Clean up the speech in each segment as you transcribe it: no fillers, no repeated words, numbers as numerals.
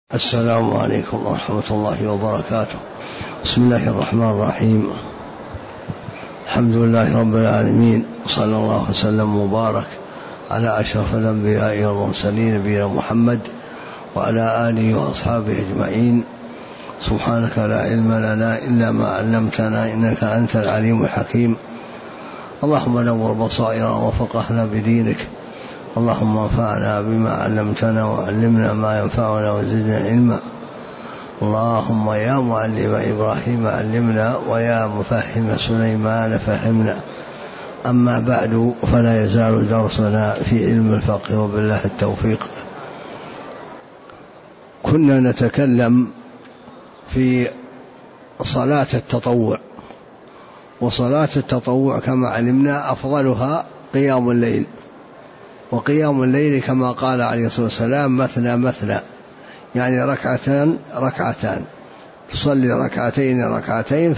السلام عليكم ورحمة الله وبركاته. بسم الله الرحمن الرحيم. الحمد لله رب العالمين، وصلى الله وسلم وبارك على أشرف الأنبياء والمرسلين نبينا محمد وعلى آله وأصحابه أجمعين. سبحانك لا علم لنا إلا ما علمتنا إنك أنت العليم الحكيم. اللهم نور بصائرنا وفقهنا بدينك، اللهم انفعنا بما علمتنا وعلمنا ما ينفعنا وزدنا علما. اللهم يا معلم إبراهيم علمنا ويا مفهم سليمان فهمنا. أما بعد، فلا يزال درسنا في علم الفقه وبالله التوفيق. كنا نتكلم في صلاة التطوع، وصلاة التطوع كما علمنا أفضلها قيام الليل، وقيام الليل كما قال عليه الصلاة والسلام مثنى مثنى، يعني ركعتان ركعتان، تصلي ركعتين ركعتين.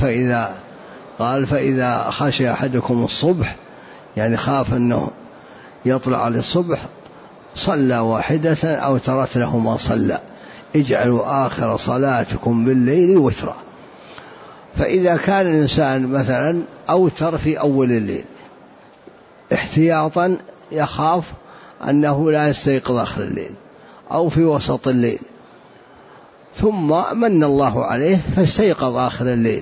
فإذا خشي أحدكم الصبح، يعني خاف أنه يطلع على الصبح، صلى واحدة أو ترت له ما صلى. اجعلوا آخر صلاتكم بالليل وترا. فإذا كان الإنسان مثلا أوتر في أول الليل احتياطا، يخاف أنه لا يستيقظ آخر الليل أو في وسط الليل، ثم من الله عليه فاستيقظ آخر الليل،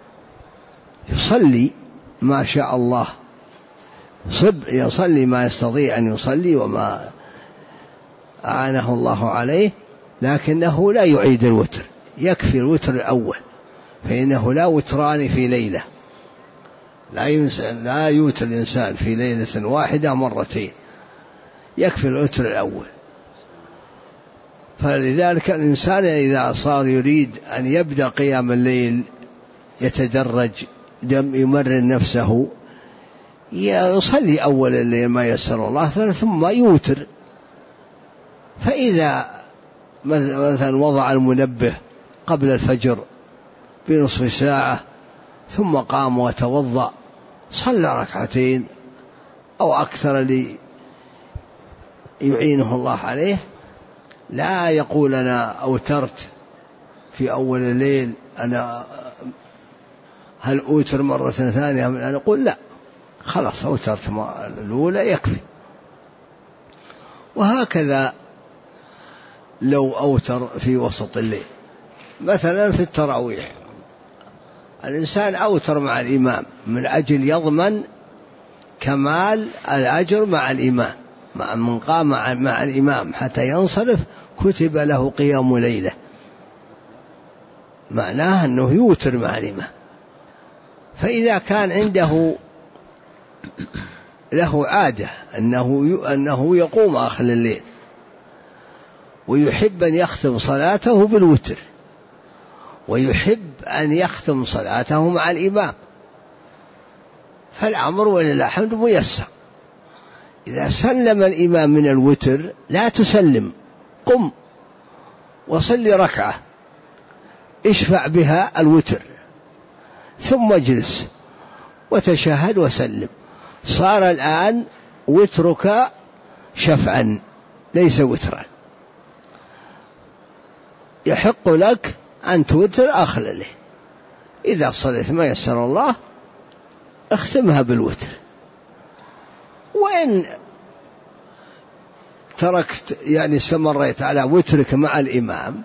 يصلي ما شاء الله، يصلي ما يستطيع أن يصلي وما أعانه الله عليه، لكنه لا يعيد الوتر، يكفي الوتر الأول، فإنه لا وتران في ليلة، لا يوتر الإنسان في ليلة واحدة مرتين، يكفي الوتر الأول. فلذلك الإنسان إذا صار يريد أن يبدأ قيام الليل يتدرج، يمرن نفسه، يصلي أول الليل ما يسر الله ثم يوتر. فإذا مثلا وضع المنبه قبل الفجر بنصف ساعة ثم قام وتوضأ، صلى ركعتين أو أكثر يعينه الله عليه، لا يقول أنا أوترت في أول الليل، أنا هل أوتر مرة ثانية؟ أنا أقول لا، خلاص أوترت الأولى يكفي. وهكذا لو أوتر في وسط الليل، مثلا في التراويح، الإنسان أوتر مع الإمام من أجل يضمن كمال الأجر مع الإمام، مع من قام مع الإمام حتى ينصرف كتب له قيام ليلة، معناه أنه يوتر مع الإمام. فإذا كان عنده له عادة أنه يقوم آخر الليل ويحب أن يختم صلاته بالوتر، ويحب أن يختم صلاته مع الإمام، فالأمر ولله الحمد ميسر. إذا سلم الإمام من الوتر لا تسلم، قم وصلي ركعة اشفع بها الوتر، ثم اجلس وتشهد وسلم، صار الآن وترك شفعا ليس وترا. يحق لك أن توتر آخر الليل، إذا صليت ما يسر الله اختمها بالوتر. وإن تركت يعني استمريت على وترك مع الإمام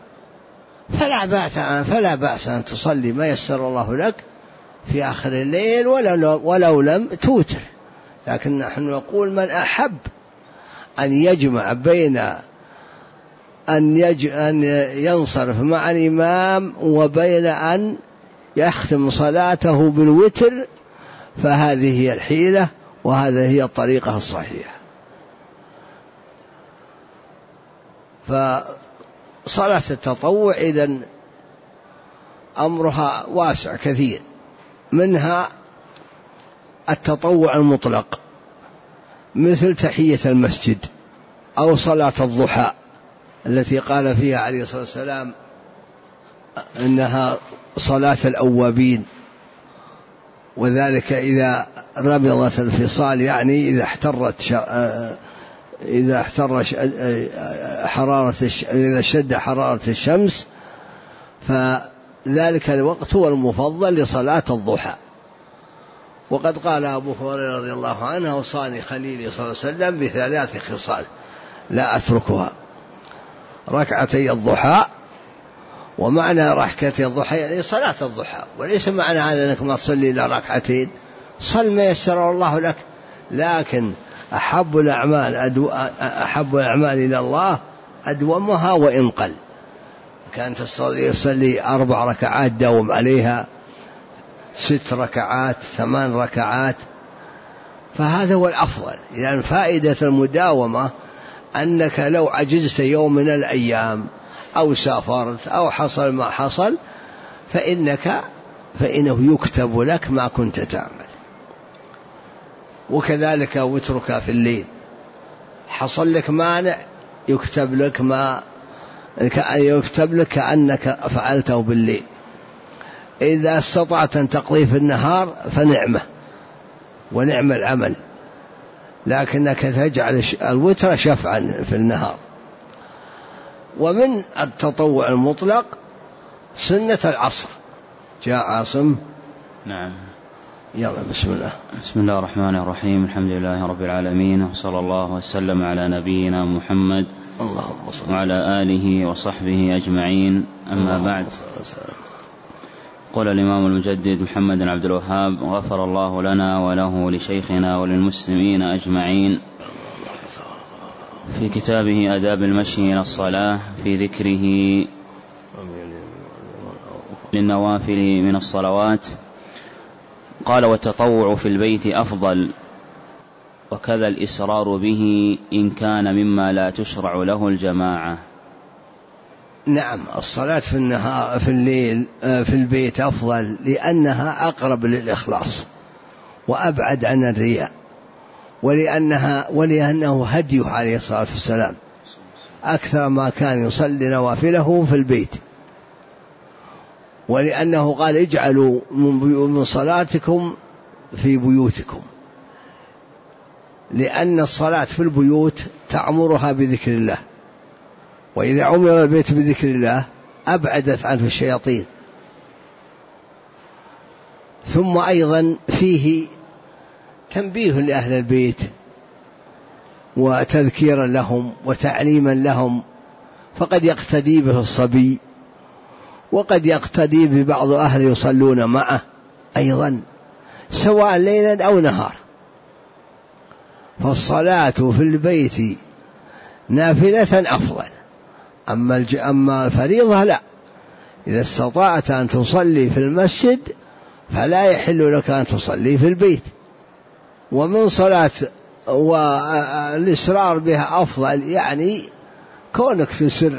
فلا بأس أن تصلي ما يسر الله لك في آخر الليل ولو لم توتر. لكن نحن نقول من أحب أن يجمع بين أن ينصرف مع الإمام وبين أن يختم صلاته بالوتر، فهذه هي الحيلة وهذه هي الطريقة الصحيحة. فصلاة التطوع إذن أمرها واسع كثير، منها التطوع المطلق مثل تحية المسجد أو صلاة الضحى التي قال فيها عليه الصلاة والسلام إنها صلاة الأوابين، وذلك إذا رمضت الفصال، يعني إذا احترت إذا إذا شد حرارة الشمس، فذلك الوقت هو المفضل لصلاة الضحى. وقد قال أبو هريرة رضي الله عنه: أوصاني خليلي صلى الله عليه وسلم ب3 خصال لا أتركها: ركعتي الضحى. ومعنى ركعتي الضحى يعني صلاة الضحى، وليس معنى هذا أنك ما تصلي إلا 2 صل ما يسر الله لك. لكن أحب الأعمال إلى الله أدومها وإن قل. كان يصلي 4 ركعات داوم عليها، 6 ركعات، 8 ركعات، فهذا هو الأفضل. لأن فائدة المداومة أنك لو عجزت يوم من الأيام أو سافرت أو حصل ما حصل فإنه يكتب لك ما كنت تعمل. وكذلك وترك في الليل، حصل لك مانع يكتب لك كأنك فعلته بالليل. إذا استطعت أن تقضي في النهار فنعمة ونعم العمل، لكنك تجعل الوتر شفعا في النهار. ومن التطوع المطلق سنة العصر. جاء عاصم. نعم. يلا بسم الله. بسم الله الرحمن الرحيم. الحمد لله رب العالمين، وصلى الله وسلم على نبينا محمد وعلى آله وصحبه أجمعين. أما بعد، قال الإمام المجدد محمد بن عبد الوهاب غفر الله لنا وله لشيخنا وللمسلمين أجمعين في كتابه آداب المشي إلى الصلاة في ذكره للنوافل من الصلوات، قال: والتطوع في البيت أفضل، وكذا الإسرار به إن كان مما لا تشرع له الجماعة. نعم، الصلاة في النهار في الليل في البيت أفضل، لأنها أقرب للإخلاص وأبعد عن الرياء، ولأنه هديه عليه الصلاة والسلام أكثر ما كان يصلي نوافله في البيت، ولأنه قال: اجعلوا من صلاتكم في بيوتكم، لأن الصلاة في البيوت تعمرها بذكر الله، وإذا عمر البيت بذكر الله أبعدت عنه الشياطين. ثم أيضا فيه تنبيه لأهل البيت وتذكيرا لهم وتعليما لهم، فقد يقتدي به الصبي، وقد يقتدي ببعض أهل يصلون معه أيضا سواء ليلا أو نهار. فالصلاة في البيت نافلة أفضل، أما الفريضة لا. إذا استطعت أن تصلي في المسجد فلا يحل لك أن تصلي في البيت. ومن صلاة والإسرار بها أفضل، يعني كونك تسر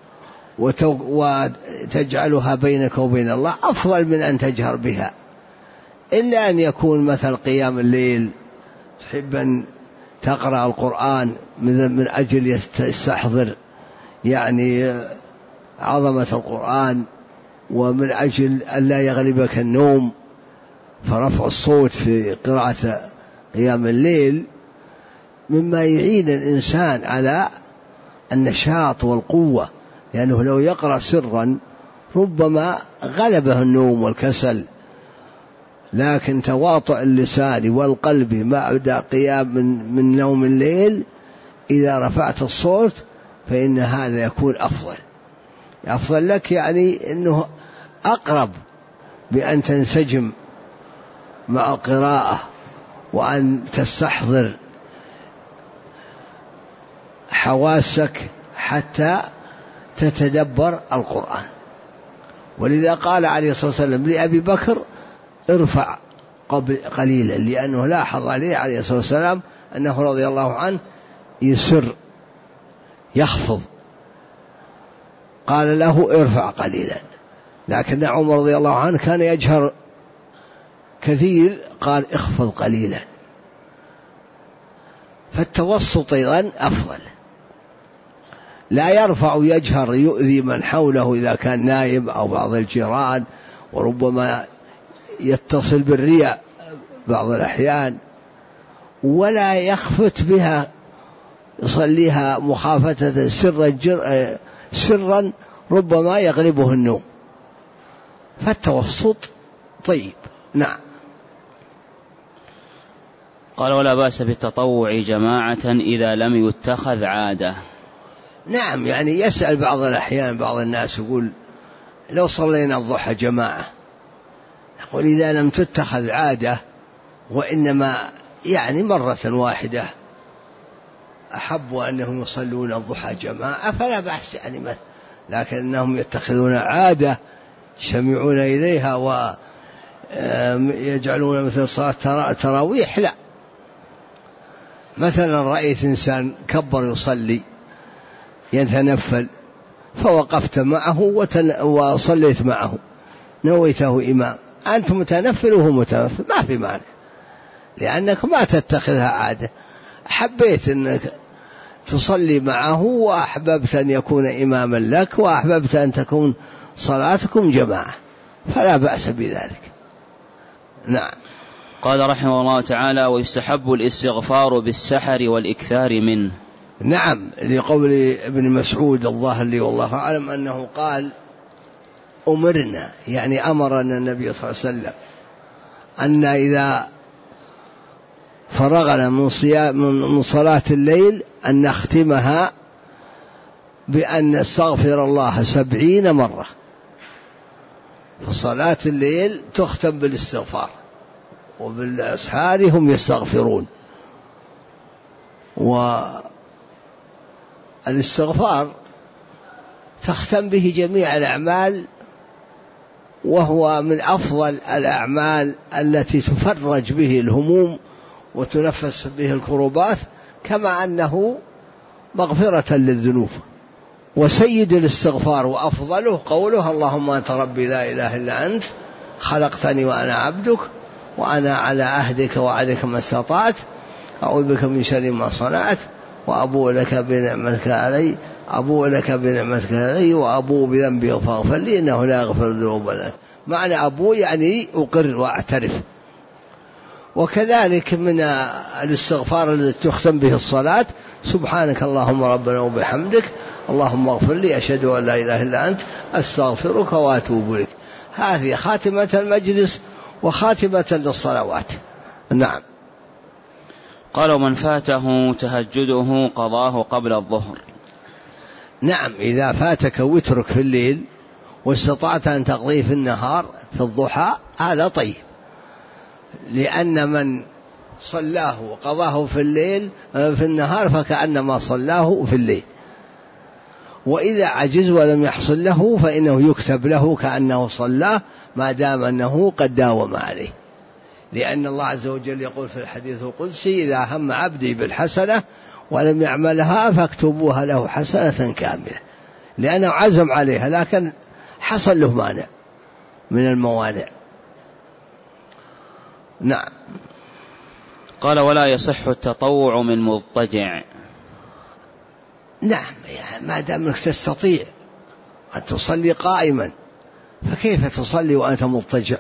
وتجعلها بينك وبين الله أفضل من أن تجهر بها، إلا أن يكون مثل قيام الليل تحب أن تقرأ القرآن من أجل يستحضر يعني عظمة القرآن، ومن أجل أن لا يغلبك النوم، فرفع الصوت في قراءة قيام الليل مما يعين الإنسان على النشاط والقوة، لأنه لو يقرأ سرا ربما غلبه النوم والكسل. لكن تواطؤ اللسان والقلب بعد قيام من نوم الليل إذا رفعت الصوت فإن هذا يكون أفضل لك، يعني أنه أقرب بأن تنسجم مع القراءة وأن تستحضر حواسك حتى تتدبر القرآن. ولذا قال عليه الصلاة والسلام لأبي بكر: ارفع قليلا، لأنه لاحظ عليه الصلاة والسلام أنه رضي الله عنه يسر يخفض، قال له: ارفع قليلا. لكن عمر رضي الله عنه كان يجهر كثير، قال: اخفض قليلا. فالتوسط أيضا أفضل، لا يرفع يجهر يؤذي من حوله إذا كان نائب أو بعض الجيران، وربما يتصل بالرياء بعض الأحيان، ولا يخفت بها يصليها مخافة سرا ربما يغلبه النوم، فالتوسط طيب. نعم. قال ولا بأس بالتطوع جماعة إذا لم يتخذ عادة. نعم، يعني يسأل بعض الأحيان بعض الناس يقول لو صلينا الضحى جماعة، نقول إذا لم تتخذ عادة وإنما يعني مرة واحدة أحبوا أنهم يصلون الضحى جماعة فلا بأس يعني مثل، لكن أنهم يتخذون عادة يجتمعون إليها ويجعلون مثل صلاة تراويح لا. مثلا رأيت إنسان كبر يصلي يتنفل فوقفت معه وصليت معه نويته إمام، أنت متنفل وهو متنفل ما في معنى، لأنك ما تتخذها عادة، حبيت أنك تصلي معه وأحببت أن يكون إماما لك وأحببت أن تكون صلاتكم جماعة فلا بأس بذلك. نعم. قال رحمه الله تعالى ويستحب الاستغفار بالسحر والإكثار منه. نعم، لقول ابن مسعود الظاهر لي والله أعلم أنه قال أمرنا، يعني أمرنا النبي صلى الله عليه وسلم أن إذا فرغنا من صلاة الليل أن نختمها بأن نستغفر الله 70 مرة، فصلاة الليل تختم بالاستغفار وبالأسحار هم يستغفرون. والاستغفار تختم به جميع الأعمال، وهو من أفضل الأعمال التي تفرج به الهموم وتنفس به الكروبات، كما أنه مغفرة للذنوب. وسيد الاستغفار وأفضله قوله اللهم أنت ربي لا إله إلا أنت خلقتني وأنا عبدك وأنا على عهدك وعدك ما استطعت أعوذ بك من شر ما صنعت وأبوء لك بنعمتك علي وأبوء بذنبي فاغفر لي إنه لا يغفر الذنوب إلا أنت. معنى أبوء يعني أقر وأعترف. وكذلك من الاستغفار الذي تختم به الصلاة سبحانك اللهم ربنا وبحمدك اللهم اغفر لي أشهد أن لا إله إلا أنت أستغفرك وأتوب إليك. هذه خاتمة المجلس وخاتمة للصلوات. نعم. قال ومن فاته تهجده قضاه قبل الظهر. نعم، إذا فاتك وترك في الليل واستطعت أن تقضيه في النهار في الضحى هذا طيب، لأن من صلاه وقضاه في الليل في النهار فكأنما صلاه في الليل. وإذا عجز ولم يحصل له فإنه يكتب له كأنه صلاه ما دام أنه قد داوم عليه، لأن الله عز وجل يقول في الحديث القدسي إذا هم عبدي بالحسنة ولم يعملها فاكتبوها له حسنة كاملة، لأنه عزم عليها لكن حصل له مانع من الموانع. نعم. قال ولا يصح التطوع من مضطجع. نعم، يعني ما دام انك تستطيع أن تصلي قائما فكيف تصلي وأنت مضطجع؟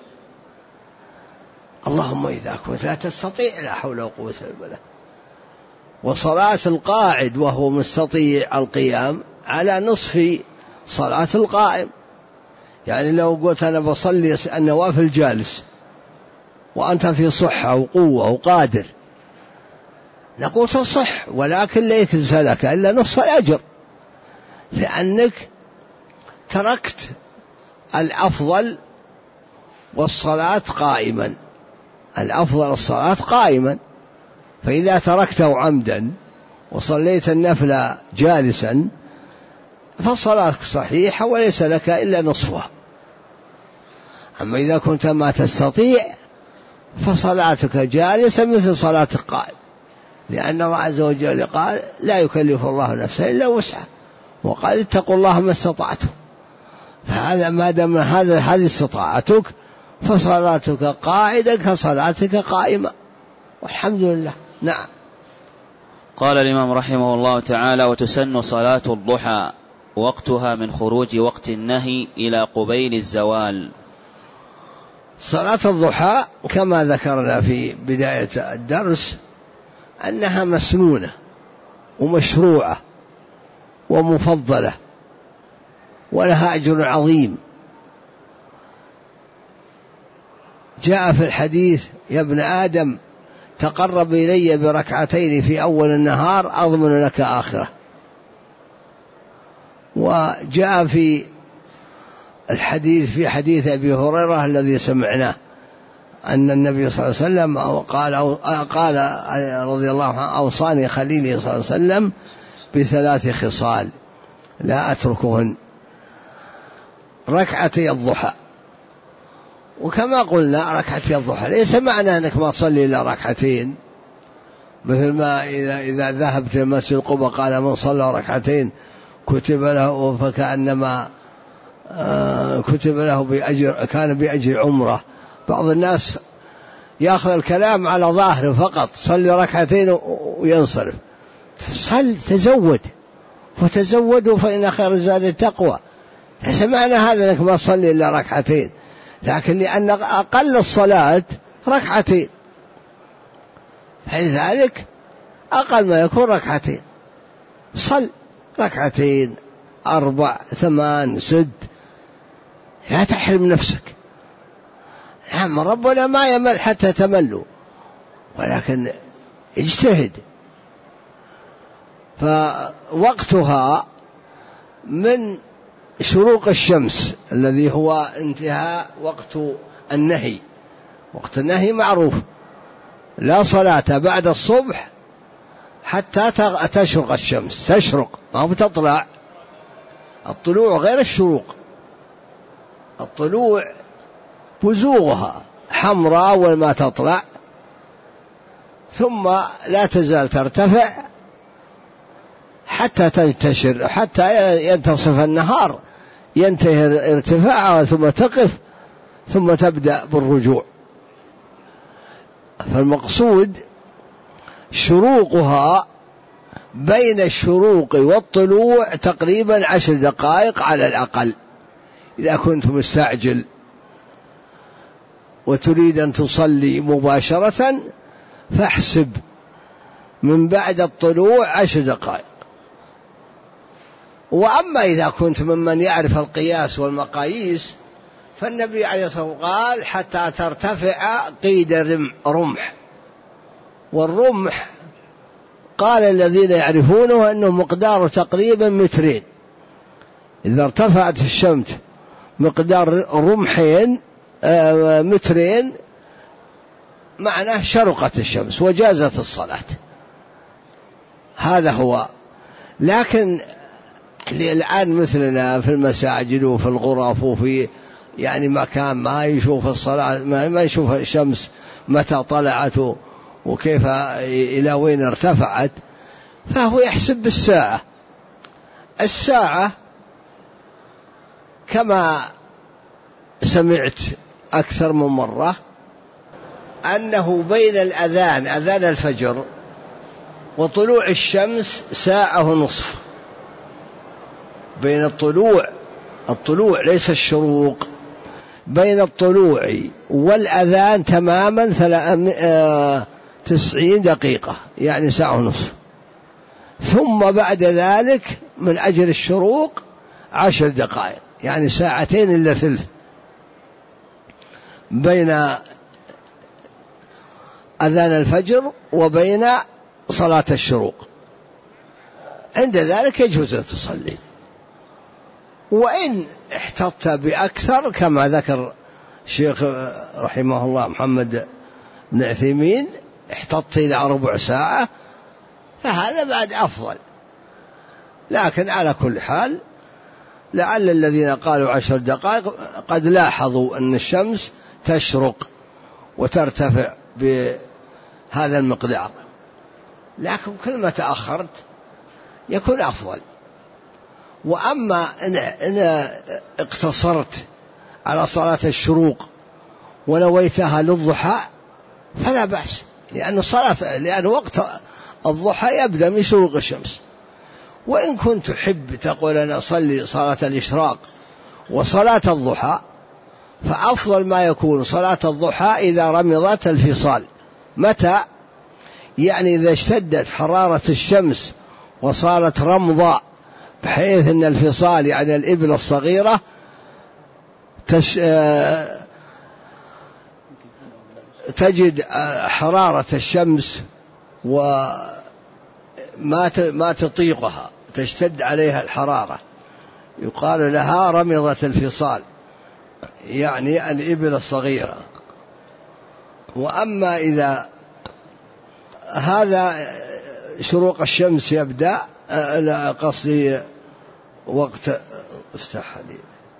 اللهم إذا كنت لا تستطيع لا حول ولا قوة إلا بالله. وصلاة القاعد وهو مستطيع القيام على نصف صلاة القائم، يعني لو قلت أنا بصلي النوافل جالس وأنت في صحة وقوة وقادر نقول تصح، ولكن ليس لك إلا نصف الأجر، لأنك تركت الأفضل والصلاة قائما. الأفضل الصلاة قائما، فإذا تركته عمدا وصليت النفل جالسا فصلاتك صحيحة وليس لك إلا نصفها. أما إذا كنت ما تستطيع فصلاتك جالسا مثل صلاة القائم، لأن الله عز وجل قال لا يكلف الله نفسا إلا وسعها، وقال اتقوا الله ما استطعتم. فهذا ما دام هذه استطاعتك فصلاتك قاعدة كصلاتك قائمة، والحمد لله. نعم. قال الإمام رحمه الله تعالى وتسن صلاة الضحى وقتها من خروج وقت النهي إلى قبيل الزوال. صلاة الضحى كما ذكرنا في بداية الدرس أنها مسنونة، ومشروعة ومفضلة ولها أجر عظيم. جاء في الحديث: يا ابن آدم تقرب إلي بركعتين في أول النهار أضمن لك آخرة. وجاء في الحديث في حديث أبي هريرة الذي سمعناه أن النبي صلى الله عليه وسلم قال رضي الله عنه: أوصاني خليلي صلى الله عليه وسلم ب3 خصال لا أتركهن: ركعتي الضحى. وكما قلنا ركعتي الضحى ليس معنى أنك ما تصلي إلا ركعتين، مثل ما إذا ذهبت المسجد قباء قال: من صلى ركعتين كتب له فكأنما كتب له بأجر، كان بأجر عمره. بعض الناس يأخذ الكلام على ظاهره فقط: صلي ركعتين وينصرف. صل، تزود، وتزودوا فإن خير الزاد التقوى. ليس معنى هذا أنك ما تصلي إلا ركعتين، لكن لأن أقل الصلاة ركعتين، فلذلك أقل ما يكون ركعتين. صل ركعتين، 4، 8، 6، لا تحرم نفسك. نعم ربنا ما يمل حتى تملوا، ولكن اجتهد. فوقتها من شروق الشمس الذي هو انتهاء وقت النهي. وقت النهي معروف: لا صلاة بعد الصبح حتى تشرق الشمس. تشرق ما بتطلع. الطلوع غير الشروق. الطلوع بزوغها حمراء أول ما تطلع، ثم لا تزال ترتفع حتى تنتشر، حتى ينتصف النهار ينتهي ارتفاعها، ثم تقف، ثم تبدأ بالرجوع. فالمقصود شروقها بين الشروق والطلوع تقريبا 10 دقائق على الأقل. إذا كنت مستعجل وتريد أن تصلي مباشرة فاحسب من بعد الطلوع 10 دقائق. وأما إذا كنت ممن يعرف القياس والمقاييس فالنبي عليه الصلاة والسلام قال: حتى ترتفع قيد رمح. والرمح قال الذين يعرفونه أنه مقداره تقريبا 2 متر. إذا ارتفعت الشمس مقدار رمحين 2 متر معناه شرقت الشمس وجازت الصلاة. هذا هو. لكن الآن مثلنا في المساجد وفي الغرف وفي يعني مكان ما يشوف الصلاة، ما يشوف الشمس متى طلعت وكيف إلى وين ارتفعت، فهو يحسب بالساعة. الساعة كما سمعت أكثر من مرة أنه بين أذان الفجر وطلوع الشمس 1.5 ساعة. بين الطلوع ليس الشروق، بين الطلوع والأذان تماما 90 دقيقة، يعني 1.5 ساعة. ثم بعد ذلك من أجل الشروق 10 دقائق، يعني 2 ساعتين إلا ثلث بين أذان الفجر وبين صلاة الشروق. عند ذلك يجوز أن تصلي. وإن احتطت بأكثر كما ذكر الشيخ رحمه الله محمد بن عثيمين، احتطت إلى 1/4 ساعة، فهذا بعد أفضل. لكن على كل حال لعل الذين قالوا 10 دقائق قد لاحظوا أن الشمس تشرق وترتفع بهذا المقدار، لكن كل ما تأخرت يكون أفضل. وأما إن اقتصرت على صلاة الشروق ونويتها للضحى فلا بأس، لأن وقت الضحى يبدأ من شروق الشمس. وإن كنت تحب تقول أنا أصلي صلاة الإشراق وصلاة الضحى، فأفضل ما يكون صلاة الضحى إذا رمضت الفصال. متى؟ يعني إذا اشتدت حرارة الشمس وصارت رمضاء، بحيث أن الفصال يعني الإبل الصغيرة تجد حرارة الشمس وما تطيقها، تشتد عليها الحرارة، يقال لها رمضة الفصال، يعني الإبل الصغيرة. وأما إذا هذا شروق الشمس يبدأ، قصدي وقت افتح لي،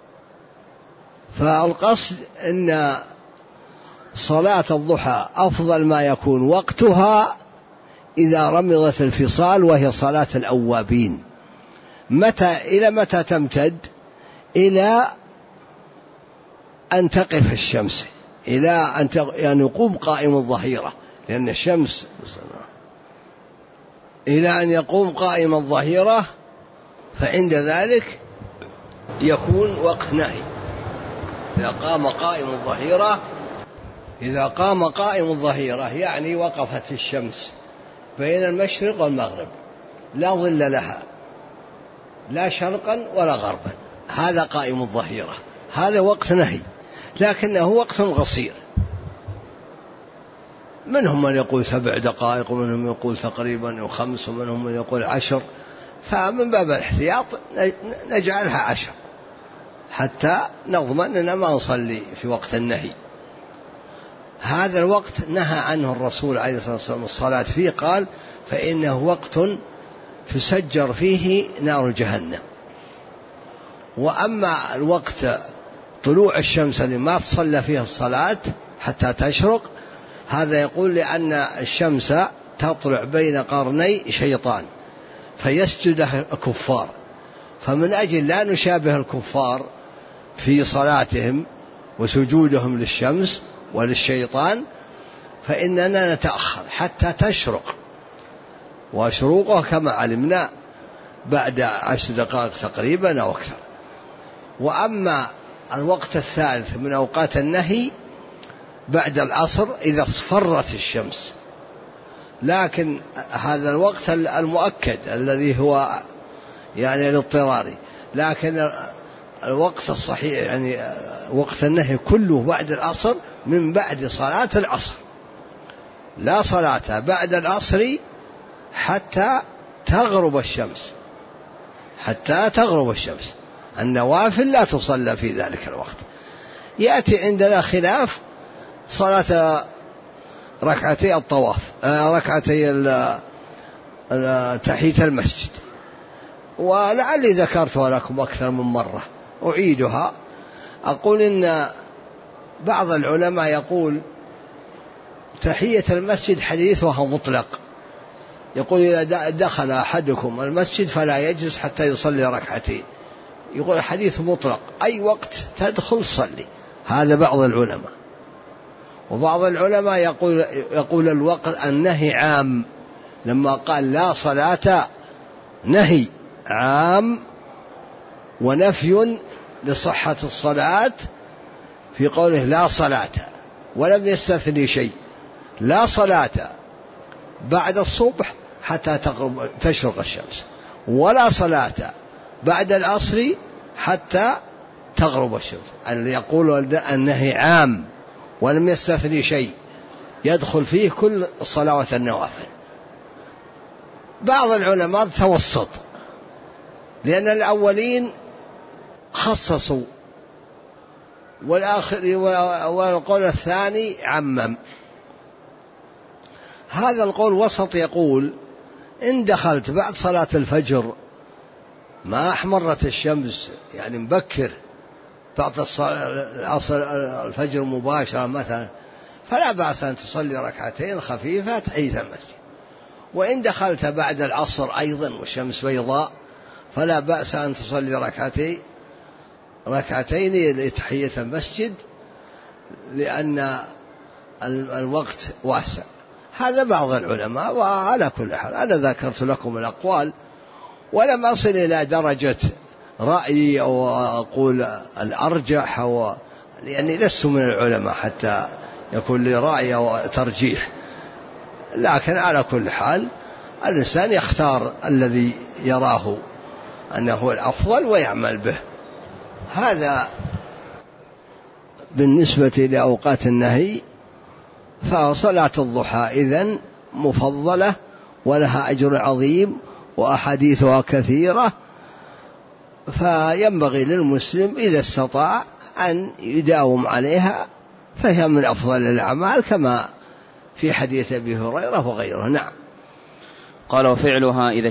فالقصد أن صلاة الضحى أفضل ما يكون وقتها إذا رمضت الفصال، وهي صلاة الأوابين. إلى متى تمتد؟ إلى أن تقف الشمس، إلى أن يقوم قائم الظهيرة، لأن الشمس إلى أن يقوم قائم الظهيرة، فعند ذلك يكون وقت نهي. إذا قام قائم الظهيرة يعني وقفت الشمس بين المشرق والمغرب، لا ظل لها لا شرقا ولا غربا، هذا قائم الظهيرة، هذا وقت نهي، لكنه وقت قصير. منهم من يقول 7 دقائق، ومنهم يقول تقريبا 5، ومنهم من يقول 10، فمن باب الاحتياط نجعلها 10 حتى نضمن أننا ما نصلي في وقت النهي. هذا الوقت نهى عنه الرسول عليه الصلاة والسلام الصلاة فيه، قال فإنه وقت تسجر فيه نار جهنم. وأما الوقت طلوع الشمس اللي ما تصلى فيه الصلاة حتى تشرق، هذا يقول لأن الشمس تطلع بين قرني شيطان فيسجد الكفار، فمن أجل لا نشابه الكفار في صلاتهم وسجودهم للشمس وللشيطان، فإننا نتأخر حتى تشرق، وشروقه كما علمنا بعد 10 دقائق تقريبا أو أكثر. وأما الوقت الثالث من أوقات النهي بعد العصر إذا اصفرت الشمس، لكن هذا الوقت المؤكد الذي هو يعني الاضطراري، لكن الوقت الصحيح يعني وقت النهي كله بعد العصر، من بعد صلاة العصر، لا صلاة بعد العصر حتى تغرب الشمس، النوافل لا تصلى في ذلك الوقت. يأتي عندنا خلاف صلاة ركعتي الطواف، ركعتي تحية المسجد، ولعلي ذكرتها لكم أكثر من مرة أعيدها. أقول إن بعض العلماء يقول تحية المسجد حديثها مطلق، يقول إذا دخل أحدكم المسجد فلا يجلس حتى يصلي ركعتين، يقول حديث مطلق، أي وقت تدخل صلي. هذا بعض العلماء. وبعض العلماء يقول الوقت النهي عام، لما قال لا صلاة نهي عام ونفي لصحة الصلاة في قوله لا صلاة، ولم يستثني شيء، لا صلاة بعد الصبح حتى تشرق الشمس، ولا صلاة بعد العصر حتى تغرب الشمس. اللي يقول النهي عام ولم يستثني شيء يدخل فيه كل الصلوات النوافل. بعض العلماء توسط، لأن الأولين خصصوا والقول الثاني عمم. هذا القول وسط، يقول إن دخلت بعد صلاة الفجر ما أحمرت الشمس يعني مبكر بعد العصر الفجر مباشرة مثلا، فلا بأس أن تصلي ركعتين خفيفة تحية المسجد. وإن دخلت بعد العصر أيضا والشمس بيضاء فلا بأس أن تصلي ركعتين لتحية المسجد، لأن الوقت واسع. هذا بعض العلماء. وعلى كل حال أنا ذكرت لكم الأقوال، ولم أصل إلى درجة رأيي أو أقول الأرجح، لأني لست من العلماء حتى يكون لي رأي أو ترجيح. لكن على كل حال الإنسان يختار الذي يراه أنه الأفضل ويعمل به. هذا بالنسبة لأوقات النهي. فصلاة الضحى إذن مفضلة ولها أجر عظيم وأحاديثها كثيرة، فينبغي للمسلم إذا استطاع أن يداوم عليها، فهي من أفضل الأعمال كما في حديث أبي هريرة وغيره. نعم. قال وفعلها إذا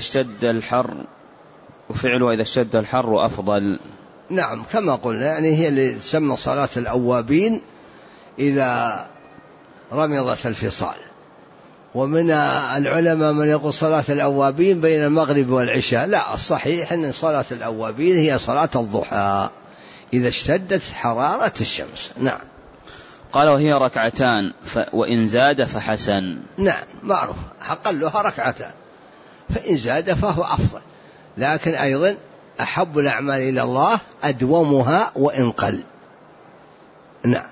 اشتد الحر أفضل. نعم كما قلنا، يعني هي اللي تسمى صلاة الأوابين إذا رمضت الفصال. ومن العلماء من يقول صلاة الأوابين بين المغرب والعشاء. لا، الصحيح أن صلاة الأوابين هي صلاة الضحى إذا اشتدت حرارة الشمس. نعم. قال وهي ركعتان وإن زاد فحسن. نعم معروف، أقلها ركعتان، فإن زاد فهو أفضل، لكن أيضا أحب الأعمال إلى الله أدومها وإن قل. نعم.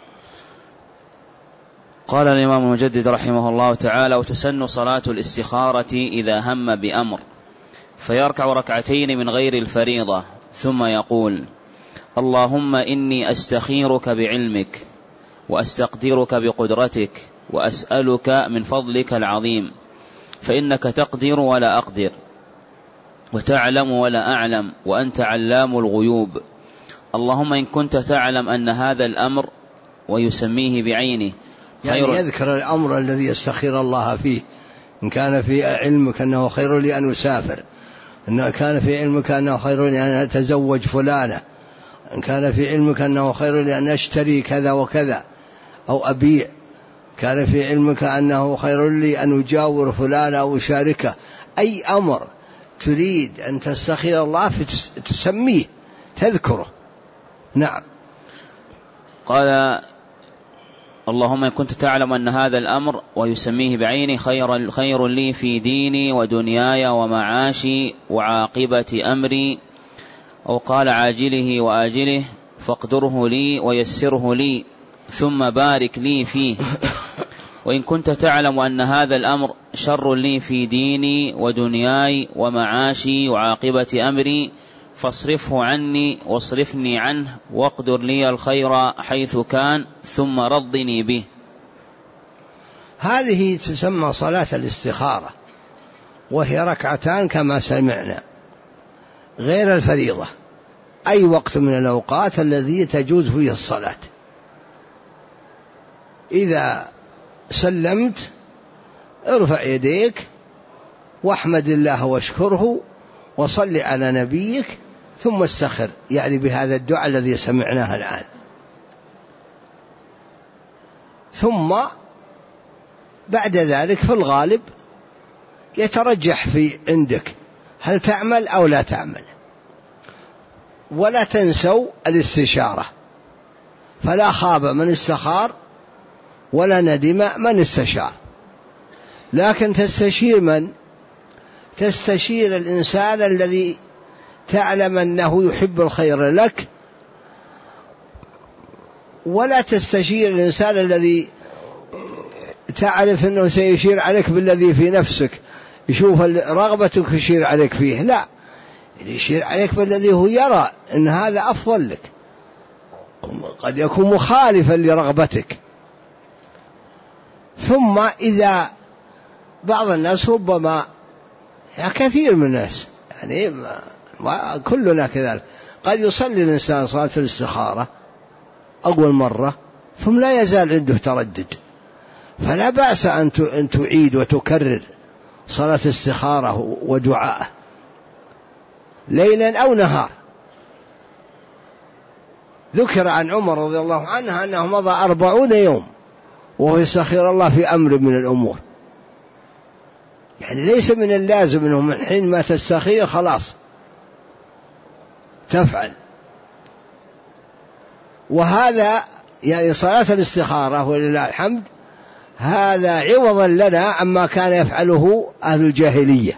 قال الإمام المجدد رحمه الله تعالى وتسن صلاة الاستخارة إذا هم بأمر، فيركع ركعتين من غير الفريضة ثم يقول اللهم إني أستخيرك بعلمك وأستقدرك بقدرتك وأسألك من فضلك العظيم، فإنك تقدر ولا أقدر وتعلم ولا أعلم وأنت علام الغيوب. اللهم إن كنت تعلم أن هذا الأمر، ويسميه بعينه، يعني يذكر الأمر الذي يستخير الله فيه. إن كان في علمك أنه خير لي أن أسافر، إن كان في علمك أنه خير لي أن أتزوج فلانة، إن كان في علمك أنه خير لي أن أشتري كذا وكذا أو أبيع، كان في علمك أنه خير لي أن أجاور فلان أو أشاركه. أي أمر تريد أن تستخير الله تسميه تذكره. نعم. قال اللهم إن كنت تعلم أن هذا الأمر، ويسميه بعينه، خير لي في ديني ودنياي ومعاشي وعاقبة أمري، أو قال عاجله وآجله، فاقدره لي ويسره لي ثم بارك لي فيه. وإن كنت تعلم أن هذا الأمر شر لي في ديني ودنياي ومعاشي وعاقبة أمري، فاصرفه عني واصرفني عنه واقدر لي الخير حيث كان ثم رضني به. هذه تسمى صلاة الاستخارة، وهي ركعتان كما سمعنا غير الفريضة، أي وقت من الأوقات الذي تجوز فيه الصلاة. إذا سلمت ارفع يديك واحمد الله واشكره وصل على نبيك ثم استخر، يعني بهذا الدعاء الذي سمعناه الآن. ثم بعد ذلك في الغالب يترجح في عندك هل تعمل أو لا تعمل، ولا تنسوا الاستشارة، فلا خاب من استخار ولا ندم من استشار. لكن تستشير من؟ تستشير الإنسان الذي تعلم أنه يحب الخير لك، ولا تستشير الإنسان الذي تعرف أنه سيشير عليك بالذي في نفسك، يشوف رغبتك يشير عليك فيه. لا، يشير عليك بالذي هو يرى أن هذا أفضل لك، قد يكون مخالفا لرغبتك. ثم إذا بعض الناس ربما، كثير من الناس يعني كلنا كذلك، قد يصلي الإنسان صلاة الاستخارة أول مرة ثم لا يزال عنده تردد، فلا بأس أن تعيد وتكرر صلاة استخارة ودعاءه ليلا أو نهار. ذكر عن عمر رضي الله عنه أنه مضى 40 يوم وهو يستخير الله في أمر من الأمور، يعني ليس من اللازم أنه من حين ما تستخير خلاص تفعل. وهذا يعني صلاة الاستخارة ولله الحمد هذا عوضا لنا عما كان يفعله أهل الجاهلية.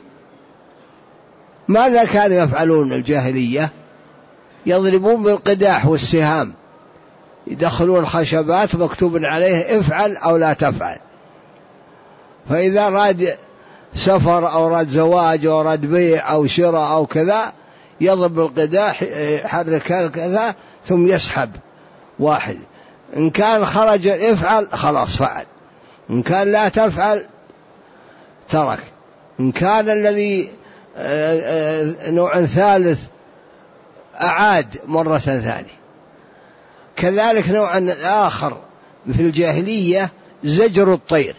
ماذا كانوا يفعلون الجاهلية؟ يضربون بالقداح والسهام، يدخلون الخشبات مكتوب عليه افعل أو لا تفعل، فإذا راد سفر أو أراد زواج أو أراد بيع أو شراء أو كذا، يضرب القداح يحرك كذا ثم يسحب واحد. إن كان خرج افعل خلاص فعل، إن كان لا تفعل ترك. إن كان الذي نوع ثالث أعاد مرة ثانية. كذلك نوع آخر في الجاهلية زجر الطير،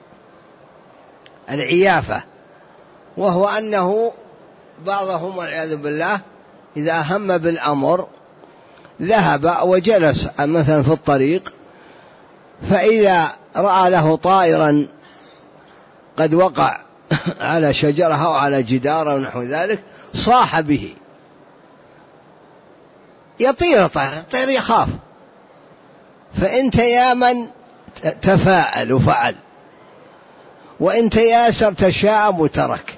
العيافة، وهو أنه بعضهم والعياذ بالله إذا هم بالأمر ذهب وجلس مثلا في الطريق، فإذا رأى له طائرا قد وقع على شجرة أو على جدار أو نحو ذلك صاح به، يطير الطير يخاف، فإن تيامن تفاءل وفعل، وإن تياسر تشاءم وترك.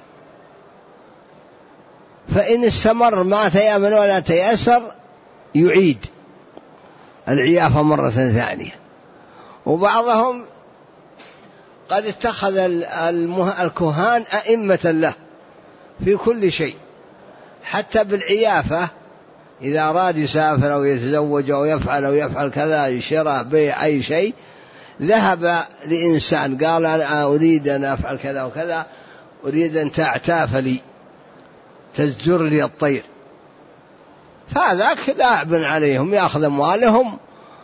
فإن استمر ما تيامن ولا تياسر يعيد العيافة مرة ثانية. وبعضهم قد اتخذ الكهان أئمة له في كل شيء، حتى بالعيافة إذا أراد يسافر أو يتزوج أو يفعل كذا، يشرى بيع أي شيء، ذهب لإنسان قال أنا أريد أن أفعل كذا وكذا، أريد أن تعتاف لي تزجر لي الطير، فذاك لاعب عليهم، يأخذ أموالهم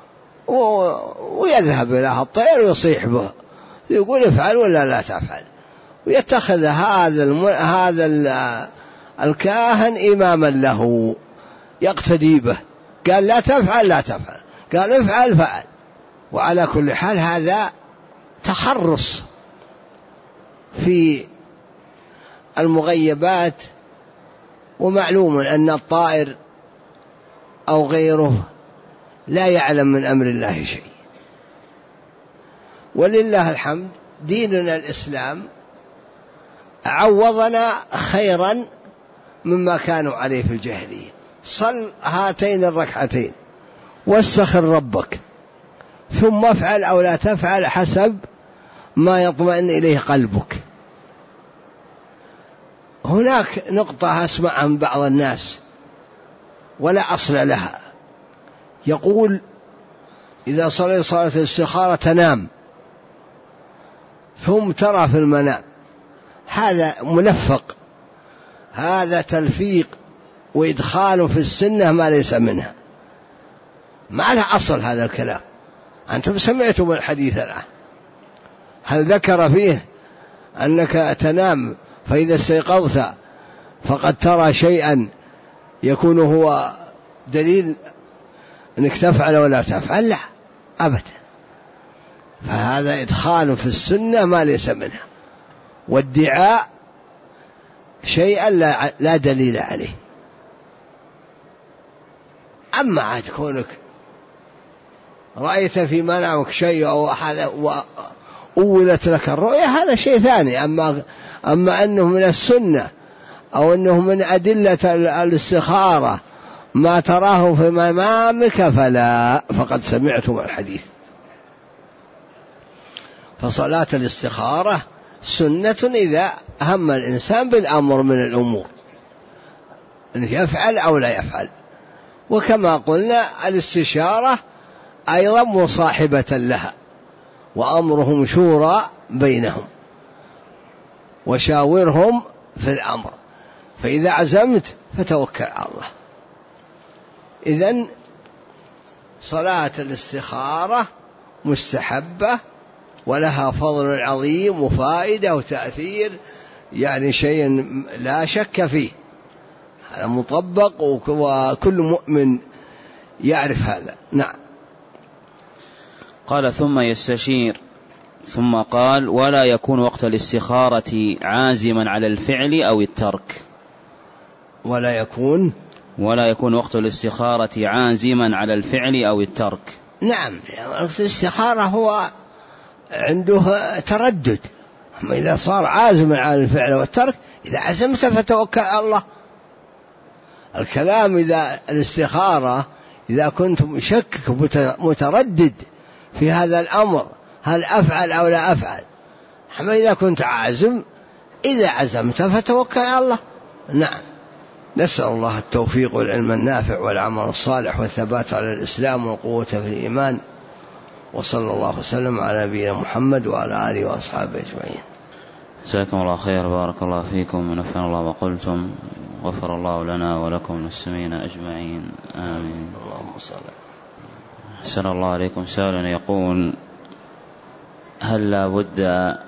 ويذهب إلى الطير ويصيح به، يقول افعل ولا لا تفعل، ويتخذ هذا الكاهن إماما له يقتدي به. قال لا تفعل لا تفعل، قال افعل فعل. وعلى كل حال هذا تخرص في المغيبات، ومعلوم أن الطائر أو غيره لا يعلم من أمر الله شيء. ولله الحمد ديننا الإسلام عوضنا خيرا مما كانوا عليه في الجاهلية. صل هاتين الركعتين واستخر ربك ثم افعل أو لا تفعل حسب ما يطمئن إليه قلبك. هناك نقطة أسمع عن بعض الناس ولا أصل لها، يقول إذا صليت صلاة الاستخارة تنام ثم ترى في المنام. هذا ملفق، هذا تلفيق وإدخال في السنة ما ليس منها، ما له أصل هذا الكلام. أنتم سمعتم الحديث الآن، هل ذكر فيه أنك تنام فإذا استيقظت فقد ترى شيئا يكون هو دليل أنك تفعل ولا تفعل؟ لا أبدا. فهذا إدخال في السنة ما ليس منها، وادعاء شيئا لا دليل عليه. أما عاد كونك رأيت في منامك شيء أو وأولت لك الرؤية هذا شيء ثاني. أما أنه من السنة أو أنه من أدلة الاستخارة ما تراه في منامك فلا، فقد سمعتم الحديث. فصلاة الاستخارة سنة إذا هم الإنسان بالأمر من الأمور أن يفعل أو لا يفعل. وكما قلنا الاستشارة أيضا مصاحبة لها، وأمرهم شورى بينهم وشاورهم في الأمر، فإذا عزمت فتوكل على الله. إذن صلاة الاستخارة مستحبة ولها فضل عظيم وفائدة وتأثير، يعني شيء لا شك فيه، هذا مطبق وكل مؤمن يعرف هذا. نعم. قال ثم يستشير، ثم قال ولا يكون وقت الاستخارة عازما على الفعل أو الترك. ولا يكون وقت الاستخارة عازما على الفعل أو الترك. نعم، وقت الاستخارة هو عنده تردد، أما إذا صار عازما على الفعل والترك إذا عزمت فتوكل على الله. الكلام إذا الاستخارة إذا كنت مشكك متردد في هذا الأمر هل أفعل أو لا أفعل، أما إذا كنت عازم إذا عزمت فتوكل على الله. نعم. نسأل الله التوفيق والعلم النافع والعمل الصالح والثبات على الإسلام والقوة في الإيمان، وصلى الله وسلم على نبينا محمد وعلى آله وأصحابه أجمعين. جزاكم الله خير، بارك الله فيكم ونفعنا الله وقلتم، غفر الله لنا ولكم المسلمين أجمعين، آمين. اللهم صل. أحسن الله عليكم. سائل يقول: هل لا بد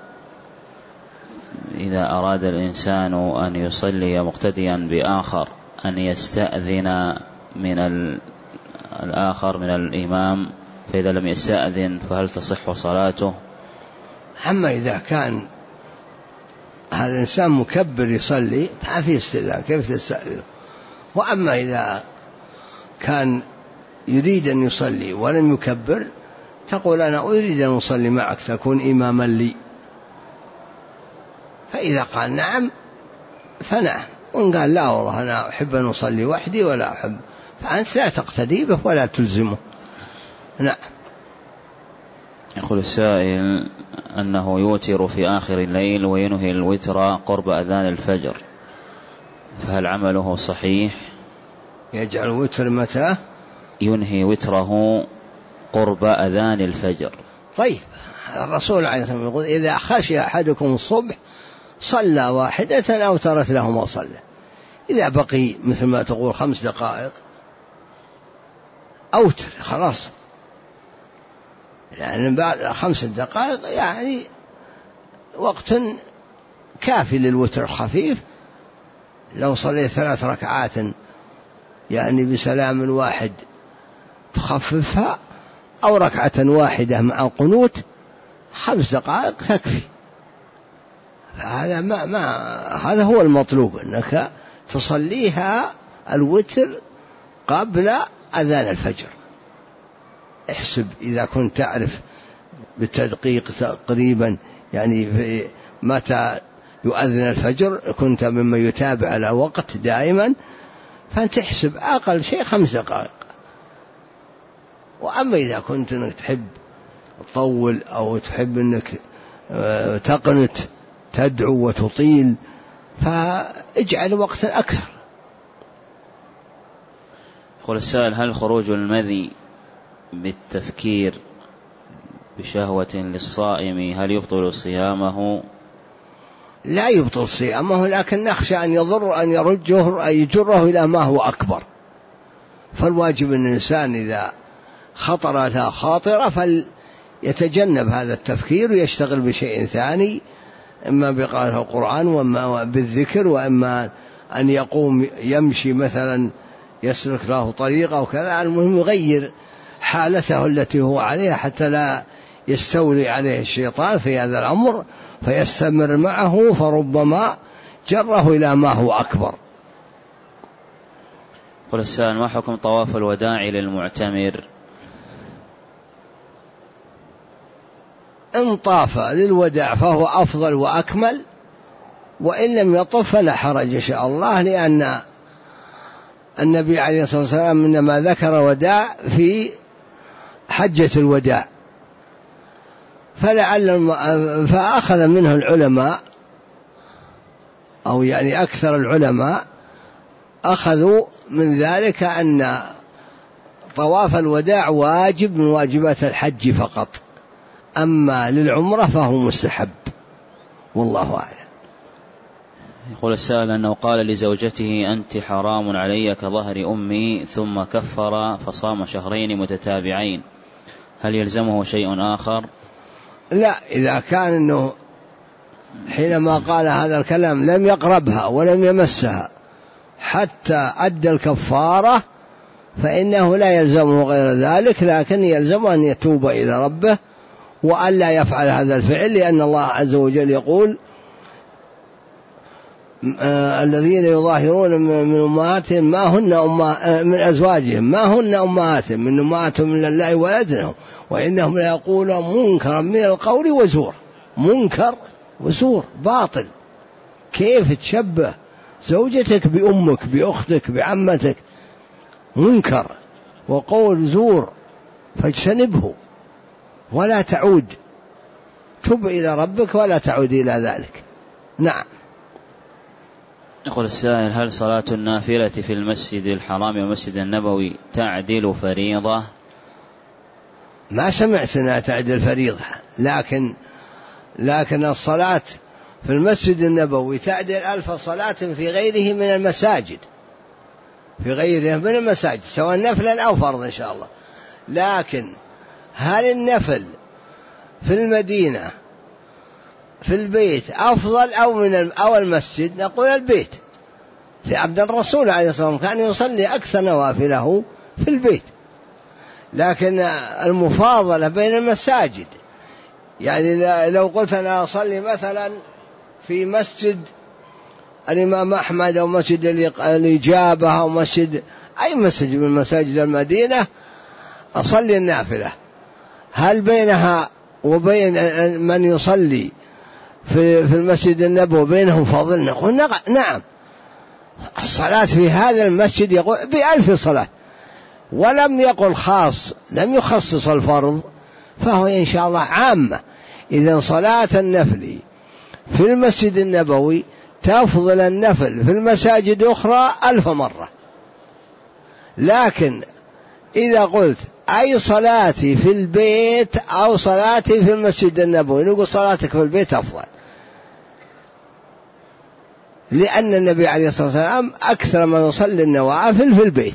إذا أراد الإنسان أن يصلي مقتديا بآخر أن يستأذن من الآخر من الإمام، فإذا لم يستأذن فهل تصح صلاته؟ أما إذا كان هذا الإنسان مكبر يصلي ما في استئذان، كيف تستأذن؟ وأما إذا كان يريد أن يصلي ولم يكبر تقول أنا أريد أن أصلي معك تكون إماما لي، فإذا قال نعم فنعم، وإن قال لا والله أنا أحب أن أصلي وحدي ولا أحب، فأنت لا تقتدي به ولا تلزمه. نعم. يقول السائل أنه يوتر في آخر الليل وينهي الوتر قرب أذان الفجر، فهل عمله صحيح؟ يجعل وتر متى؟ ينهي وتره قرب أذان الفجر. طيب، الرسول عليه الصلاة والسلام يقول إذا خشي أحدكم الصبح صلى واحدة أوترت له ما صلى. إذا بقي مثل ما تقول 5 دقائق أوتر خلاص، لأن بعد 5 دقائق يعني وقت كافي للوتر الخفيف. لو صليت 3 ركعات يعني بسلام واحد تخففها، أو ركعة واحدة مع القنوت 5 دقائق تكفي. هذا هذا هو المطلوب، أنك تصليها الوتر قبل أذان الفجر. احسب إذا كنت تعرف بالتدقيق تقريبا يعني متى يؤذن الفجر، كنت ممن يتابع على وقت دائما، فأنت تحسب أقل شيء 5 دقائق. وأما إذا كنت أنك تحب تطول أو تحب أنك تقنت تدعو وتطيل فاجعل وقتا أكثر. يقول السائل: هل خروج المذي بالتفكير بشهوة للصائم هل يبطل صيامه؟ لا يبطل صيامه، لكن نخشى أن يجره إلى ما هو أكبر. فالواجب أن الإنسان إذا خطر له خاطرة فليتجنب هذا التفكير ويشتغل بشيء ثاني، إما بقراءة القرآن وإما بالذكر، وإما أن يقوم يمشي مثلا يسلك له طريقة وكذا. المهم يغير حالته التي هو عليها حتى لا يستولي عليه الشيطان في هذا الأمر فيستمر معه، فربما جره إلى ما هو أكبر. قل السائل: ما حكم طواف الوداع للمعتمر؟ إن طاف للوداع فهو أفضل وأكمل، وإن لم يطف فلا حرج إن شاء الله، لأن النبي عليه الصلاة والسلام إنما ذكر وداع في حجة الوداع، فأخذ منه العلماء أو يعني أكثر العلماء أخذوا من ذلك أن طواف الوداع واجب من واجبات الحج فقط، أما للعمرة فهو مستحب، والله أعلم. يقول السائل أنه قال لزوجته: أنت حرام علي كظهر أمي، ثم كفر فصام 2 شهرين متتابعين، هل يلزمه شيء آخر؟ لا، إذا كان أنه حينما قال هذا الكلام لم يقربها ولم يمسها حتى أدى الكفارة فإنه لا يلزمه غير ذلك، لكن يلزمه أن يتوب إلى ربه وأن لا يفعل هذا الفعل، لأن الله عز وجل يقول: الذين يظاهرون من أمهاتهم ما هن من أزواجهم ما هن أمهاتهم من أمهاتهم من الله ولدنهم وإنهم لا يقولون منكرا من القول وزور. منكر وزور باطل. كيف تشبه زوجتك بأمك بأختك بعمتك؟ منكر وقول زور، فاجتنبه ولا تعود. تب إلى ربك ولا تعود إلى ذلك. نعم. يقول السائل: هل صلاة النافلة في المسجد الحرام والمسجد النبوي تعدل فريضة؟ ما سمعت أنها تعدل فريضة، لكن الصلاة في المسجد النبوي تعدل 1000 صلاة في غيره من المساجد، سواء نفلا أو فرض إن شاء الله. لكن هل النفل في المدينة في البيت أفضل أو المسجد؟ نقول البيت، لأن الرسول عليه الصلاة والسلام كان يصلي أكثر نوافله في البيت. لكن المفاضلة بين المساجد، يعني لو قلت أنا أصلي مثلا في مسجد الإمام أحمد أو مسجد الإجابة أو أي مسجد من مساجد المدينة أصلي النافلة، هل بينها وبين من يصلي في المسجد النبوي بينهم فضل؟ نقول نعم، الصلاة في هذا المسجد يقول ب1000 صلاة، ولم يقل خاص، لم يخصص الفرض، فهو إن شاء الله عامة. إذن صلاة النفل في المسجد النبوي تفضل النفل في المساجد أخرى 1000 مرة. لكن إذا قلت أي صلاتي في البيت أو صلاتي في المسجد النبوي، نقول صلاتك في البيت أفضل، لأن النبي عليه الصلاة والسلام أكثر ما يصلي النوافل في البيت،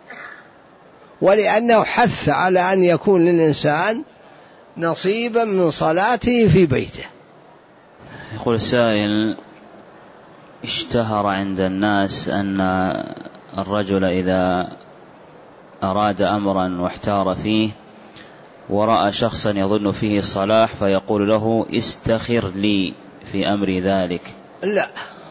ولأنه حث على أن يكون للإنسان نصيبا من صلاته في بيته. يقول السائل: اشتهر عند الناس أن الرجل إذا أراد أمرا واحتار فيه ورأى شخصا يظن فيه صلاح فيقول له: استخر لي في أمر ذلك. لا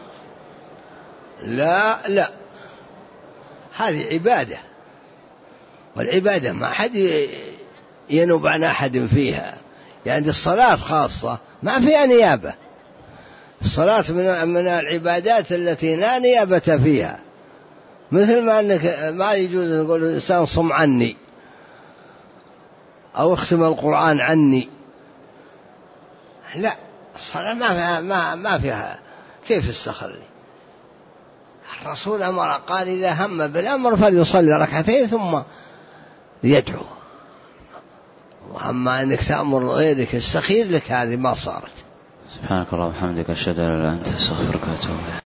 لا لا، هذه عبادة، والعبادة ما حد ينوب عن أحد فيها، يعني الصلاة خاصة ما فيها نيابة. الصلاة من العبادات التي لا نيابة فيها، مثل ما أنك ما يجوز نقول الإنسان صم عني أو اختم القرآن عني، لا، الصلاة ما فيها كيف استخر لي. الرسول أمر قال: إذا هم بالأمر فليصلي ركعتين ثم يدعو. وأما أنك تأمر غيرك استخير لك، هذه ما صارت. سبحانك اللهم وبحمدك، أشهد أن لا إله إلا أنت، أستغفرك وأتوب إليك.